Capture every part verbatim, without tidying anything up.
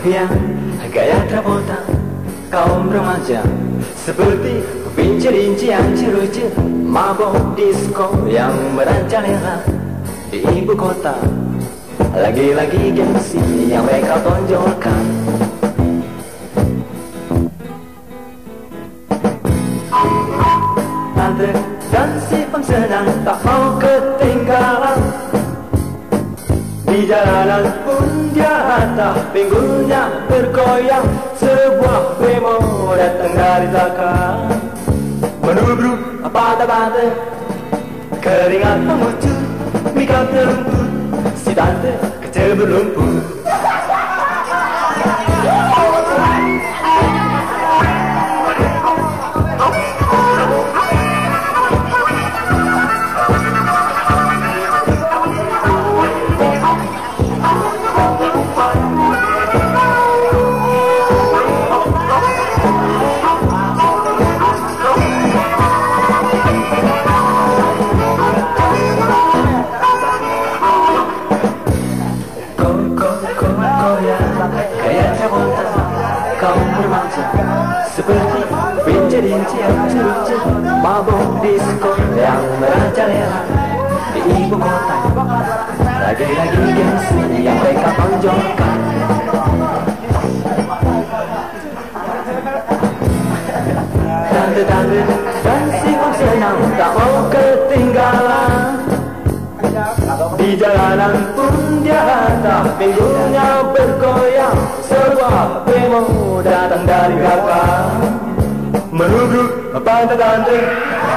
yang gaya Travolta, kaum remaja seperti rinci-rinci yang cerucu, mabok disco yang merajalela di ibu kota. Lagi-lagi gengsi yang mereka tonjolkan. Tante dan si pensenang tak mau ketinggalan. Di jalanan pun dia atas pinggulnya bergoyang. Sebuah bemo datang dari belakang, menubruk patah-patah, keringat mengucur, mikap terlumpur, si tante kecil berlumpur. Gaya Travolta, kaum remaja seperti rinci-rinci yang cerucu, mabok disco yang merajalela di ibu kota. Lagi-lagi gengsi yang mereka tonjolkan. Tante-tante dan si pensenang tak mau ketinggalan. Di jalanan pun dia atas pinggulnya bergoyang. Sebuah bemo datang dari belakang, menubruk pantai-pantai,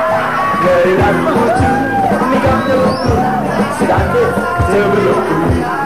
keringat mengucur, mikap terlumpur, si tante sebelum